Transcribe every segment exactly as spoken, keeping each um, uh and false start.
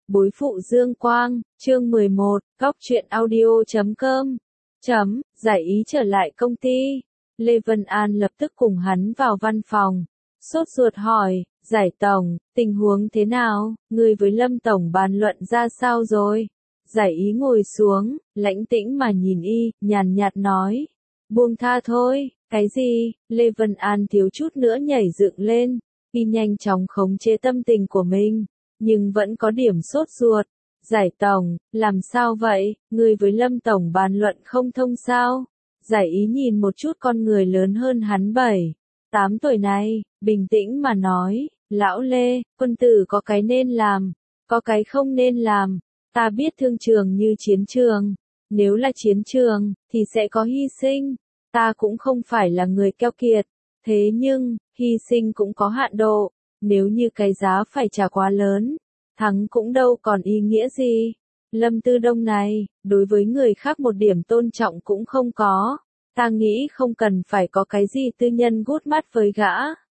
Bối phụ Dương Quang, chương mười một, góc truyện audio chấm com. Chấm, giải ý trở lại công ty. Lê Vân An lập tức cùng hắn vào văn phòng. Sốt ruột hỏi, giải tổng, tình huống thế nào, người với Lâm Tổng bàn luận ra sao rồi? Giải ý ngồi xuống, lãnh tĩnh mà nhìn y, nhàn nhạt nói. Buông tha thôi, cái gì? Lê Vân An thiếu chút nữa nhảy dựng lên. Y nhanh chóng khống chế tâm tình của mình, nhưng vẫn có điểm sốt ruột. Giải tổng, làm sao vậy, người với Lâm Tổng bàn luận không thông sao? Giải ý nhìn một chút con người lớn hơn hắn bảy, tám tuổi này, bình tĩnh mà nói, lão Lê, quân tử có cái nên làm, có cái không nên làm. Ta biết thương trường như chiến trường, nếu là chiến trường, thì sẽ có hy sinh. Ta cũng không phải là người keo kiệt, thế nhưng, hy sinh cũng có hạn độ, nếu như cái giá phải trả quá lớn, thắng cũng đâu còn ý nghĩa gì. Lâm Tư Đông này, đối với người khác một điểm tôn trọng cũng không có, ta nghĩ không cần phải có cái gì tư nhân gút mắt với gã.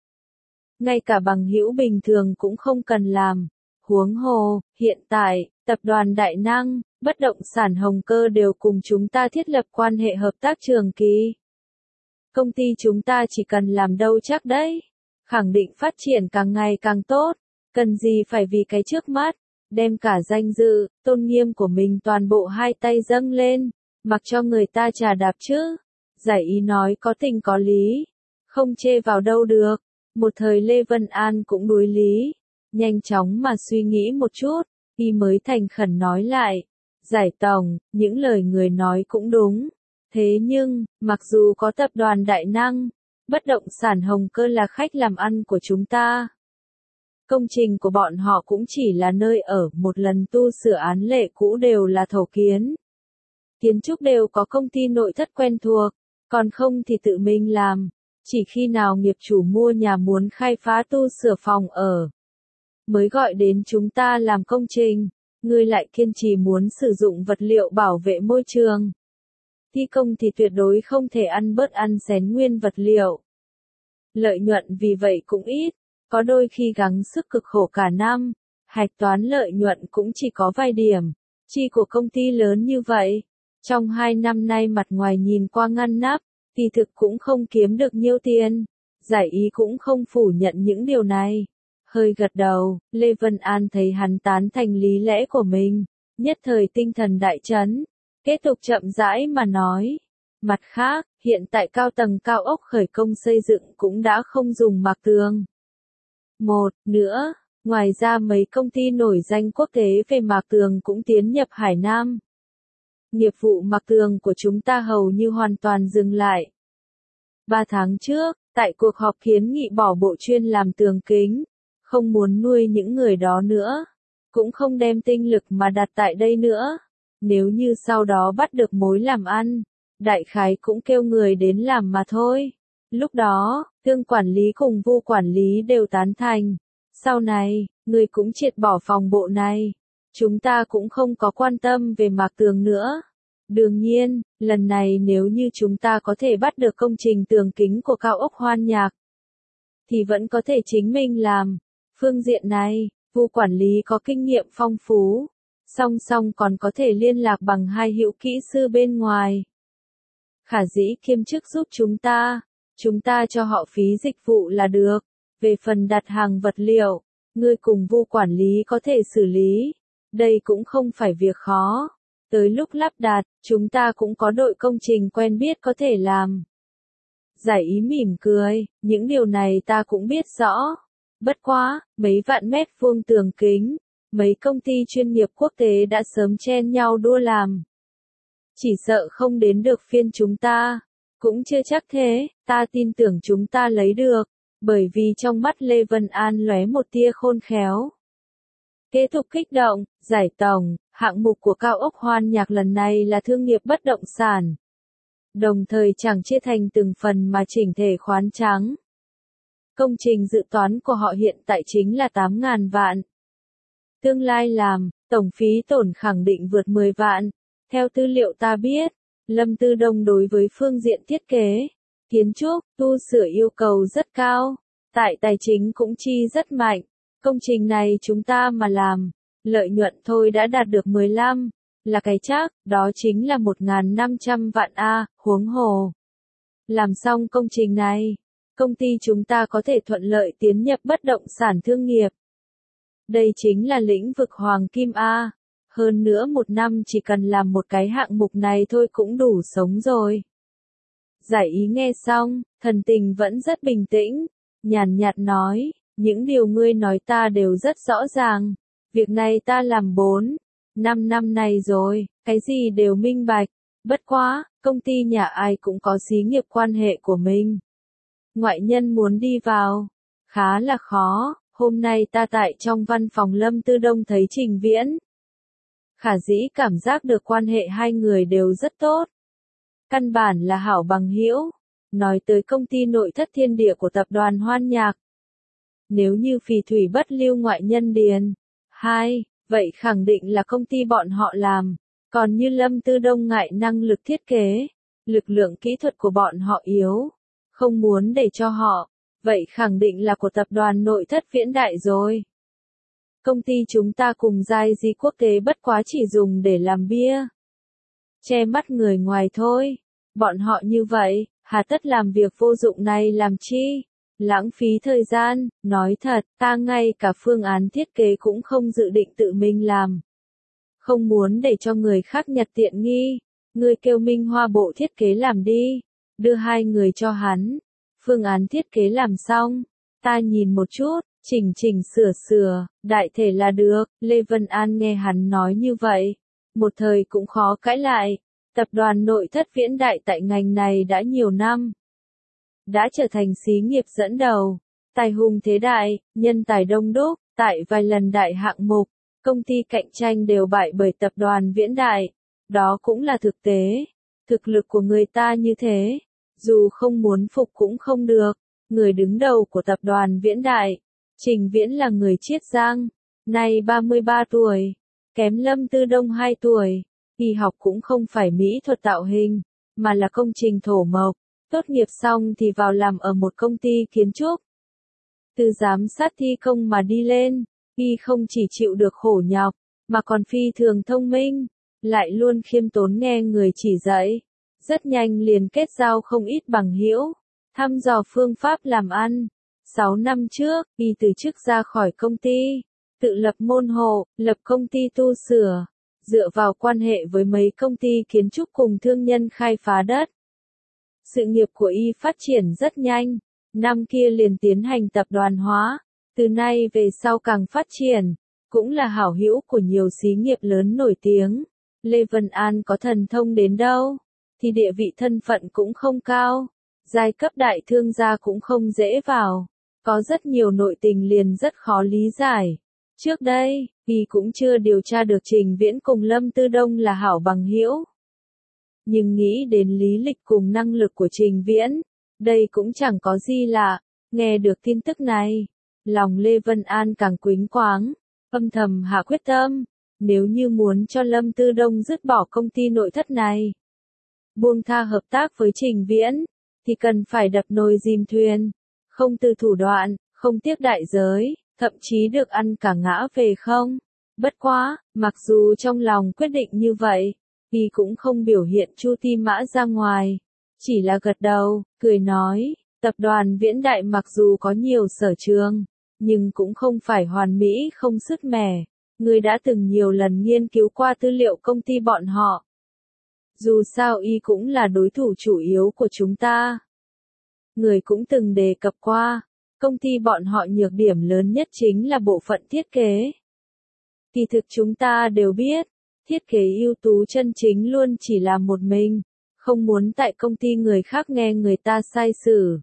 Ngay cả bằng hữu bình thường cũng không cần làm. Huống hồ, hiện tại, tập đoàn Đại Năng, bất động sản Hồng Cơ đều cùng chúng ta thiết lập quan hệ hợp tác trường kỳ. Công ty chúng ta chỉ cần làm đâu chắc đấy. Khẳng định phát triển càng ngày càng tốt. Cần gì phải vì cái trước mắt, đem cả danh dự, tôn nghiêm của mình toàn bộ hai tay dâng lên, mặc cho người ta chà đạp chứ. Giải ý nói có tình có lý, không chê vào đâu được. Một thời Lê Vân An cũng đối lý, nhanh chóng mà suy nghĩ một chút, y mới thành khẩn nói lại. Giải tổng, những lời người nói cũng đúng. Thế nhưng, mặc dù có tập đoàn Đại Năng, bất động sản Hồng Cơ là khách làm ăn của chúng ta. Công trình của bọn họ cũng chỉ là nơi ở, một lần tu sửa án lệ cũ đều là thổ kiến. Kiến trúc đều có công ty nội thất quen thuộc, còn không thì tự mình làm. Chỉ khi nào nghiệp chủ mua nhà muốn khai phá tu sửa phòng ở, mới gọi đến chúng ta làm công trình. Ngươi lại kiên trì muốn sử dụng vật liệu bảo vệ môi trường. Thi công thì tuyệt đối không thể ăn bớt ăn xén nguyên vật liệu. Lợi nhuận vì vậy cũng ít, có đôi khi gắng sức cực khổ cả năm, hạch toán lợi nhuận cũng chỉ có vài điểm. Chi của công ty lớn như vậy, trong hai năm nay mặt ngoài nhìn qua ngăn nắp, thì thực cũng không kiếm được nhiêu tiền. Giải ý cũng không phủ nhận những điều này. Hơi gật đầu, Lê Vân An thấy hắn tán thành lý lẽ của mình, nhất thời tinh thần đại chấn. Kết tục chậm rãi mà nói. Mặt khác, hiện tại cao tầng cao ốc khởi công xây dựng cũng đã không dùng mạc tường. Một nữa, ngoài ra mấy công ty nổi danh quốc tế về mạc tường cũng tiến nhập Hải Nam. Nghiệp vụ mạc tường của chúng ta hầu như hoàn toàn dừng lại. Ba tháng trước, tại cuộc họp kiến nghị bỏ bộ chuyên làm tường kính, không muốn nuôi những người đó nữa, cũng không đem tinh lực mà đặt tại đây nữa. Nếu như sau đó bắt được mối làm ăn, đại khái cũng kêu người đến làm mà thôi. Lúc đó, Tương quản lý cùng Vu quản lý đều tán thành. Sau này, người cũng triệt bỏ phòng bộ này. Chúng ta cũng không có quan tâm về mạc tường nữa. Đương nhiên, lần này nếu như chúng ta có thể bắt được công trình tường kính của cao ốc Hoan Nhạc, thì vẫn có thể chính mình làm. Phương diện này, Vu quản lý có kinh nghiệm phong phú. Song song còn có thể liên lạc bằng hai hữu kỹ sư bên ngoài. Khả dĩ kiêm chức giúp chúng ta, chúng ta cho họ phí dịch vụ là được. Về phần đặt hàng vật liệu, ngươi cùng Vu quản lý có thể xử lý. Đây cũng không phải việc khó. Tới lúc lắp đặt, chúng ta cũng có đội công trình quen biết có thể làm. Giải ý mỉm cười, những điều này ta cũng biết rõ. Bất quá, mấy vạn mét vuông tường kính, mấy công ty chuyên nghiệp quốc tế đã sớm chen nhau đua làm. Chỉ sợ không đến được phiên chúng ta. Cũng chưa chắc thế, ta tin tưởng chúng ta lấy được, bởi vì trong mắt Lê Vân An lóe một tia khôn khéo. Kết thúc kích động, giải tổng, hạng mục của cao ốc Hoan Nhạc lần này là thương nghiệp bất động sản. Đồng thời chẳng chia thành từng phần mà chỉnh thể khoán trắng. Công trình dự toán của họ hiện tại chính là tám ngàn vạn. Tương lai làm, tổng phí tổn khẳng định vượt mười vạn. Theo tư liệu ta biết, Lâm Tư Đông đối với phương diện thiết kế, kiến trúc, tu sửa yêu cầu rất cao. Tại tài chính cũng chi rất mạnh. Công trình này chúng ta mà làm, Lợi nhuận thôi đã đạt được mười lăm, là cái chắc, đó chính là một nghìn năm trăm vạn a, huống hồ. Làm xong công trình này, công ty chúng ta có thể thuận lợi tiến nhập bất động sản thương nghiệp. Đây chính là lĩnh vực hoàng kim a. Hơn nữa một năm chỉ cần làm một cái hạng mục này thôi cũng đủ sống rồi. Giải ý nghe xong, thần tình vẫn rất bình tĩnh, nhàn nhạt nói, những điều ngươi nói ta đều rất rõ ràng. Việc này ta làm bốn, năm năm nay rồi, cái gì đều minh bạch. Bất quá, công ty nhà ai cũng có xí nghiệp quan hệ của mình. Ngoại nhân muốn đi vào, khá là khó. Hôm nay ta tại trong văn phòng Lâm Tư Đông thấy Trình Viễn. Khả dĩ cảm giác được quan hệ hai người đều rất tốt. Căn bản là hảo bằng hữu. Nói tới công ty nội thất thiên địa của tập đoàn Hoan Nhạc. Nếu như phì thủy bất lưu ngoại nhân điền. Hai, vậy khẳng định là công ty bọn họ làm. Còn như Lâm Tư Đông ngại năng lực thiết kế, lực lượng kỹ thuật của bọn họ yếu, không muốn để cho họ, vậy khẳng định là của tập đoàn nội thất Viễn Đại rồi. Công ty chúng ta cùng giai di quốc tế bất quá chỉ dùng để làm bia. Che mắt người ngoài thôi. Bọn họ như vậy, hà tất làm việc vô dụng này làm chi? Lãng phí thời gian, nói thật, ta ngay cả phương án thiết kế cũng không dự định tự mình làm. Không muốn để cho người khác nhặt tiện nghi. Ngươi kêu Minh Hoa bộ thiết kế làm đi. Đưa hai người cho hắn. Phương án thiết kế làm xong. Ta nhìn một chút, chỉnh chỉnh sửa sửa, đại thể là được. Lê Vân An nghe hắn nói như vậy. Một thời cũng khó cãi lại. Tập đoàn nội thất Viễn Đại tại ngành này đã nhiều năm. Đã trở thành xí nghiệp dẫn đầu. Tài hùng thế đại, nhân tài đông đúc, tại vài lần đại hạng mục. Công ty cạnh tranh đều bại bởi tập đoàn Viễn Đại. Đó cũng là thực tế. Thực lực của người ta như thế. Dù không muốn phục cũng không được. Người đứng đầu của tập đoàn Viễn Đại. Trình Viễn là người Chiết Giang. Nay ba mươi ba tuổi. Kém Lâm Tư Đông hai tuổi. Y học cũng không phải mỹ thuật tạo hình. Mà là công trình thổ mộc. Tốt nghiệp xong thì vào làm ở một công ty kiến trúc. Từ giám sát thi công mà đi lên. Y không chỉ chịu được khổ nhọc, mà còn phi thường thông minh, lại luôn khiêm tốn nghe người chỉ dạy. Rất nhanh liền kết giao không ít bằng hữu, thăm dò phương pháp làm ăn. Sáu năm trước, Y từ chức ra khỏi công ty, tự lập môn hộ, lập công ty tu sửa, dựa vào quan hệ với mấy công ty kiến trúc cùng thương nhân khai phá đất. Sự nghiệp của Y phát triển rất nhanh, năm kia liền tiến hành tập đoàn hóa. Từ nay về sau càng phát triển, cũng là hảo hữu của nhiều xí nghiệp lớn nổi tiếng. Lê Vân An có thần thông đến đâu, thì địa vị thân phận cũng không cao. Giai cấp đại thương gia cũng không dễ vào. Có rất nhiều nội tình liền rất khó lý giải. Trước đây, Y cũng chưa điều tra được Trình Viễn cùng Lâm Tư Đông là hảo bằng hữu. Nhưng nghĩ đến lý lịch cùng năng lực của Trình Viễn, đây cũng chẳng có gì lạ. Nghe được tin tức này, lòng Lê Vân An càng quĩnh quáng, âm thầm hạ quyết tâm, nếu như muốn cho Lâm Tư Đông dứt bỏ công ty nội thất này, buông tha hợp tác với Trình Viễn, thì cần phải đập nồi dìm thuyền, không từ thủ đoạn, không tiếc đại giới, thậm chí được ăn cả ngã về không. Bất quá, mặc dù trong lòng quyết định như vậy, Y cũng không biểu hiện chu ti mã ra ngoài, chỉ là gật đầu, cười nói, tập đoàn Viễn Đại mặc dù có nhiều sở trường, nhưng cũng không phải hoàn mỹ không sứt mẻ. Người đã từng nhiều lần nghiên cứu qua tư liệu công ty bọn họ. Dù sao Y cũng là đối thủ chủ yếu của chúng ta. Người cũng từng đề cập qua, công ty bọn họ nhược điểm lớn nhất chính là bộ phận thiết kế. Kỳ thực chúng ta đều biết, thiết kế ưu tú chân chính luôn chỉ là một mình, không muốn tại công ty người khác nghe người ta sai sử.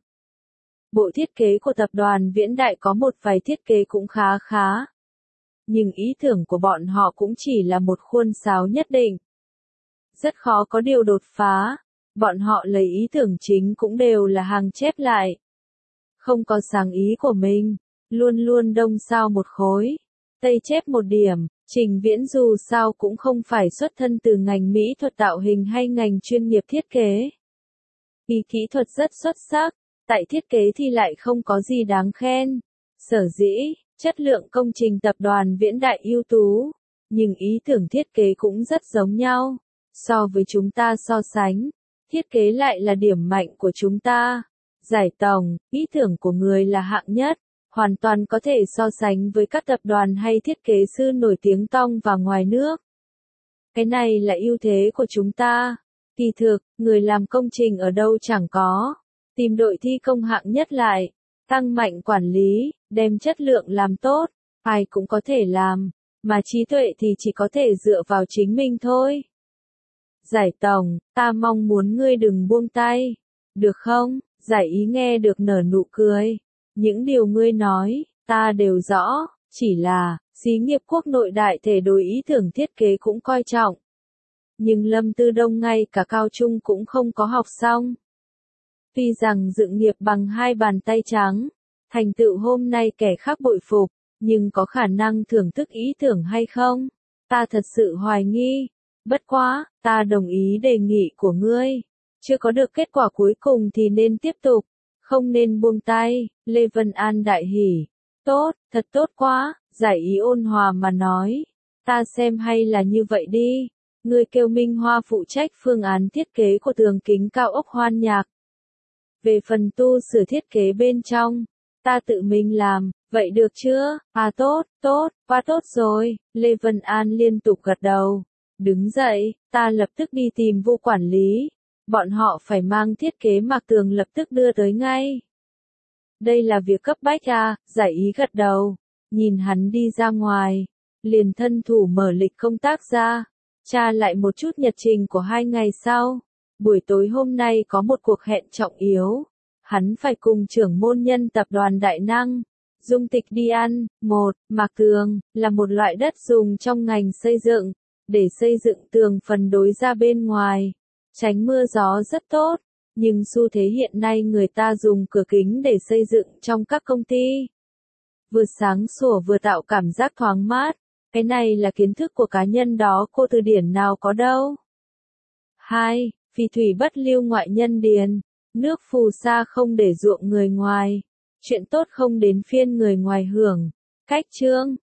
Bộ thiết kế của tập đoàn Viễn Đại có một vài thiết kế cũng khá khá. Nhưng ý tưởng của bọn họ cũng chỉ là một khuôn sáo nhất định. Rất khó có điều đột phá. Bọn họ lấy ý tưởng chính cũng đều là hàng chép lại. Không có sáng ý của mình. Luôn luôn đông sao một khối. Tây chép một điểm. Trình Viễn dù sao cũng không phải xuất thân từ ngành mỹ thuật tạo hình hay ngành chuyên nghiệp thiết kế. Y kỹ thuật rất xuất sắc. Tại thiết kế thì lại không có gì đáng khen. Sở dĩ, Chất lượng công trình tập đoàn Viễn Đại ưu tú, nhưng ý tưởng thiết kế cũng rất giống nhau. So với chúng ta so sánh, thiết kế lại là điểm mạnh của chúng ta. Giải tổng, ý tưởng của người là hạng nhất, hoàn toàn có thể so sánh với các tập đoàn hay thiết kế sư nổi tiếng trong và ngoài nước. Cái này là ưu thế của chúng ta. Kỳ thực, người làm công trình ở đâu chẳng có. Tìm đội thi công hạng nhất lại, tăng mạnh quản lý, đem chất lượng làm tốt, ai cũng có thể làm, mà trí tuệ thì chỉ có thể dựa vào chính mình thôi. Giải tổng, ta mong muốn ngươi đừng buông tay, được không? Giải ý nghe được nở nụ cười. Những điều ngươi nói, ta đều rõ, chỉ là, xí nghiệp quốc nội đại thể đối ý tưởng thiết kế cũng coi trọng. Nhưng Lâm Tư Đông ngay cả cao trung cũng không có học xong. Tuy rằng dựng nghiệp bằng hai bàn tay trắng, thành tựu hôm nay kẻ khác bội phục, nhưng có khả năng thưởng thức ý tưởng hay không? Ta thật sự hoài nghi. Bất quá, ta đồng ý đề nghị của ngươi. Chưa có được kết quả cuối cùng thì nên tiếp tục, không nên buông tay. Lê Vân An đại hỉ. Tốt, thật tốt quá, giải ý ôn hòa mà nói. Ta xem hay là như vậy đi. Ngươi kêu Minh Hoa phụ trách phương án thiết kế của tường kính cao ốc Hoan Nhạc. Về phần tu sửa thiết kế bên trong, ta tự mình làm, vậy được chưa? À tốt, tốt, quá tốt rồi. Lê Vân An liên tục gật đầu. Đứng dậy, ta lập tức đi tìm Vu quản lý. Bọn họ phải mang thiết kế mạc tường lập tức đưa tới ngay. Đây là việc cấp bách à, giải ý gật đầu. Nhìn hắn đi ra ngoài, liền thân thủ mở lịch công tác ra. Tra lại một chút nhật trình của hai ngày sau. Buổi tối hôm nay có một cuộc hẹn trọng yếu. Hắn phải cùng trưởng môn nhân tập đoàn Đại Năng, Dung Tịch đi ăn. Một, mạc tường, là một loại đất dùng trong ngành xây dựng, để xây dựng tường phần đối ra bên ngoài. Tránh mưa gió rất tốt, nhưng xu thế hiện nay người ta dùng cửa kính để xây dựng trong các công ty. Vừa sáng sủa vừa tạo cảm giác thoáng mát. Cái này là kiến thức của cá nhân đó, cô từ điển nào có đâu. Hai, phì thủy bất lưu ngoại nhân điền. Nước phù sa không để ruộng người ngoài. Chuyện tốt không đến phiên người ngoài hưởng. Cách chương.